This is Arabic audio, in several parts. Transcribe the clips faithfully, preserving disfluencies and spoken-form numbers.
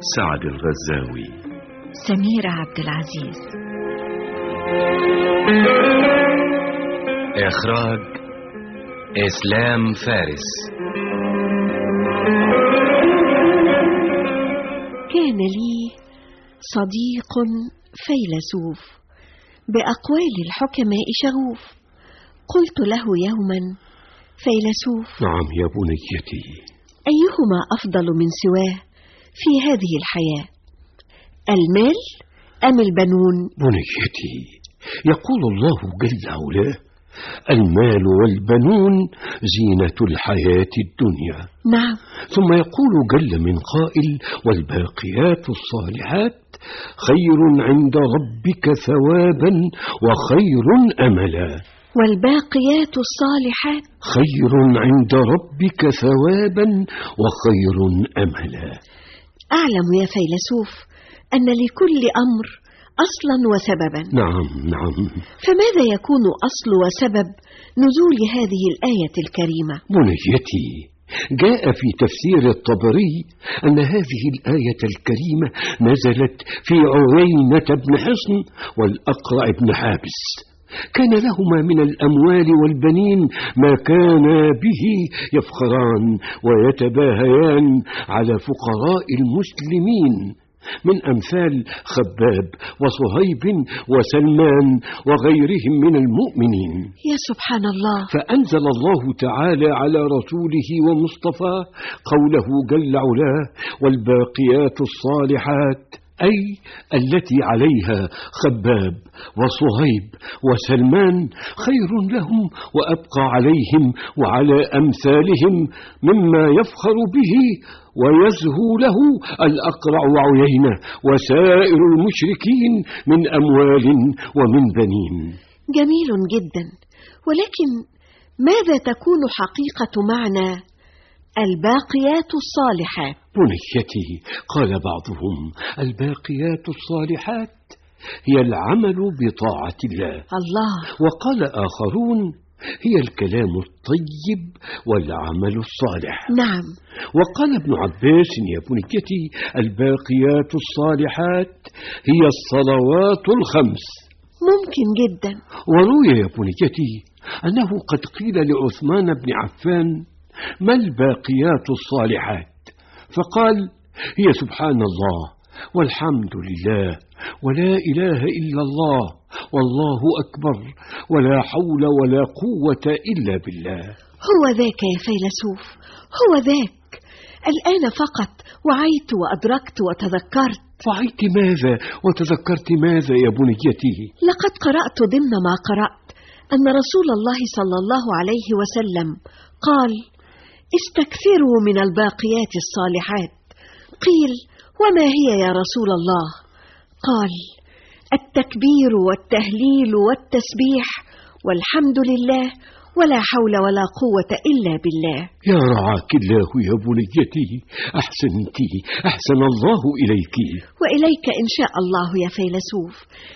سعد الغزاوي. سميرة عبد العزيز. إخراج إسلام فارس. كان لي صديق فيلسوف بأقوال الحكماء شغوف. قلت له يوما: فيلسوف. نعم يا بنيتي. أيهما أفضل من سواه في هذه الحياة، المال أم البنون؟ بنيتي، يقول الله جل وعلا: المال والبنون زينة الحياة الدنيا. نعم. ثم يقول جل من قائل: والباقيات الصالحات خير عند ربك ثوابا وخير أملا. والباقيات الصالحات خير عند ربك ثوابا وخير أملا. أعلم يا فيلسوف أن لكل أمر أصلا وسببا. نعم نعم. فماذا يكون أصل وسبب نزول هذه الآية الكريمة؟ بنيتي، جاء في تفسير الطبري أن هذه الآية الكريمة نزلت في عيينة بن حصن والأقرع بن حابس. كان لهما من الأموال والبنين ما كانا به يفخران ويتباهيان على فقراء المسلمين، من أمثال خباب وصهيب وسلمان وغيرهم من المؤمنين. يا سبحان الله. فأنزل الله تعالى على رسوله ومصطفاه قوله جل علاه: والباقيات الصالحات، أي التي عليها خباب وصهيب وسلمان، خير لهم وأبقى عليهم وعلى أمثالهم مما يفخر به ويزهو له الأقرع وعيينة وسائر المشركين من أموال ومن بنين. جميل جدا، ولكن ماذا تكون حقيقة معنى الباقيات الصالحات؟ بنيتي، قال بعضهم: الباقيات الصالحات هي العمل بطاعة الله. الله. وقال آخرون: هي الكلام الطيب والعمل الصالح. نعم. وقال ابن عباس: يا بنيتي، الباقيات الصالحات هي الصلوات الخمس. ممكن جدا. وروي يا بنيتي أنه قد قيل لعثمان بن عفان: ما الباقيات الصالحات؟ فقال: هي سبحان الله والحمد لله ولا إله إلا الله والله أكبر ولا حول ولا قوة إلا بالله. هو ذاك يا فيلسوف، هو ذاك. الآن فقط وعيت وأدركت وتذكرت. وعيت ماذا وتذكرت ماذا يا بنيتي؟ لقد قرأت ضمن ما قرأت أن رسول الله صلى الله عليه وسلم قال: استكثروا من الباقيات الصالحات. قيل: وما هي يا رسول الله؟ قال: التكبير والتهليل والتسبيح والحمد لله ولا حول ولا قوة إلا بالله. يا رعاك الله يا بنيتي، أحسنتي، أحسن الله إليك. وإليك إن شاء الله يا فيلسوف.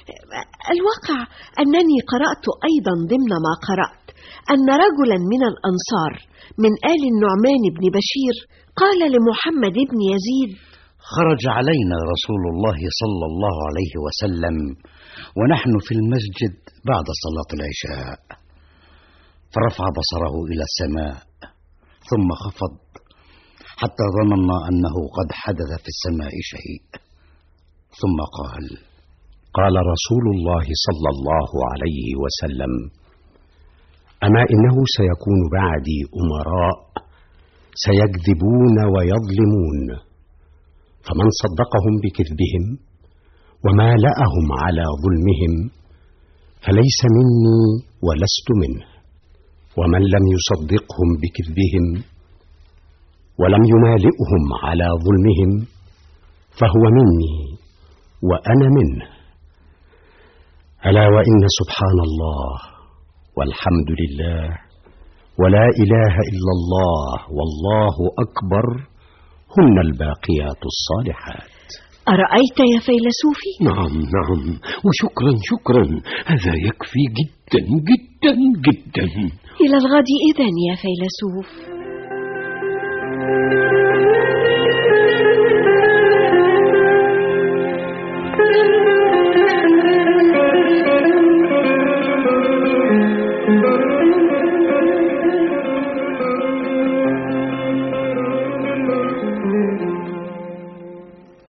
الواقع أنني قرأت أيضا ضمن ما قرأت أن رجلا من الأنصار من آل النعمان بن بشير قال لمحمد بن يزيد: خرج علينا رسول الله صلى الله عليه وسلم ونحن في المسجد بعد صلاة العشاء، فرفع بصره إلى السماء ثم خفض حتى ظننا أنه قد حدث في السماء شيء، ثم قال: قال رسول الله صلى الله عليه وسلم: أما إنه سيكون بعدي أمراء سيكذبون ويظلمون، فمن صدقهم بكذبهم ومالأهم على ظلمهم فليس مني ولست منه، ومن لم يصدقهم بكذبهم ولم يمالئهم على ظلمهم فهو مني وأنا منه. ألا وإن سبحان الله والحمد لله ولا إله إلا الله والله أكبر هن الباقيات الصالحات. أرأيت يا فيلسوفي؟ نعم نعم، وشكرا شكرا، هذا يكفي جدا جدا جدا. إلى الغد إذن يا فيلسوف.